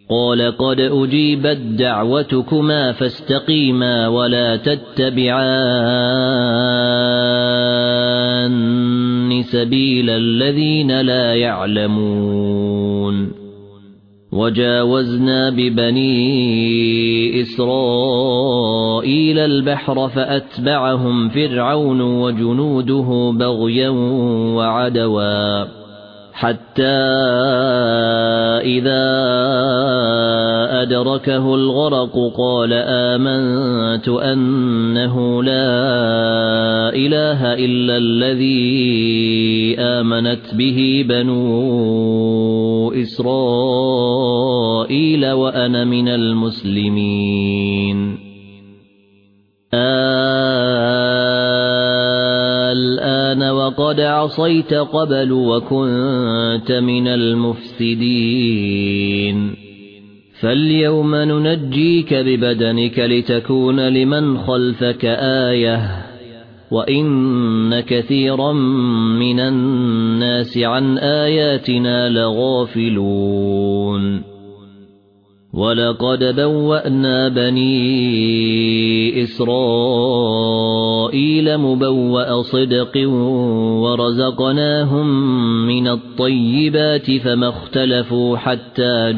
قال قد أجيبت دعوتكما فاستقيما ولا تتبعان سبيل الذين لا يعلمون وجاوزنا ببني إسرائيل البحر فأتبعهم فرعون وجنوده بغيا وعدوا حتى إذا أدركه الغرق قال آمنت أنه لا إله إلا الذي آمنت به بنو إسرائيل وأنا من المسلمين الآن وقد عصيت قبل وكنت من المفسدين فاليوم ننجيك ببدنك لتكون لمن خلفك آية وإن كثيرا من الناس عن آياتنا لغافلون ولقد بوأنا بني إسرائيل مبوأ صدق ورزقناهم من الطيبات فما اختلفوا حتى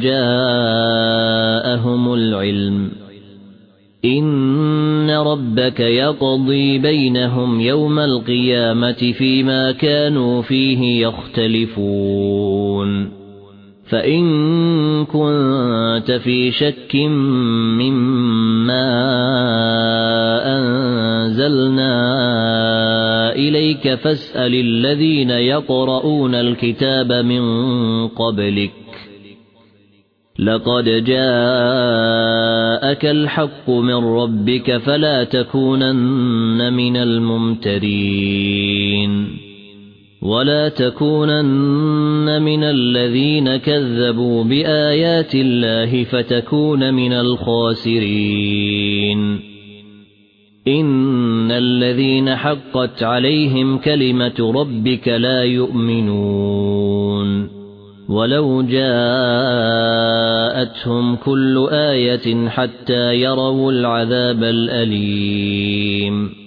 جاءهم العلم إن ربك يقضي بينهم يوم القيامة فيما كانوا فيه يختلفون فإن كنت في شك مما أنزلنا إليك فاسأل الذين يقرؤون الكتاب من قبلك لقد جاءك الحق من ربك فلا تكونن من الممترين ولا تكونن من الذين كذبوا بآيات الله فتكون من الخاسرين إن الذين حقت عليهم كلمة ربك لا يؤمنون ولو جاءتهم كل آية حتى يروا العذاب الأليم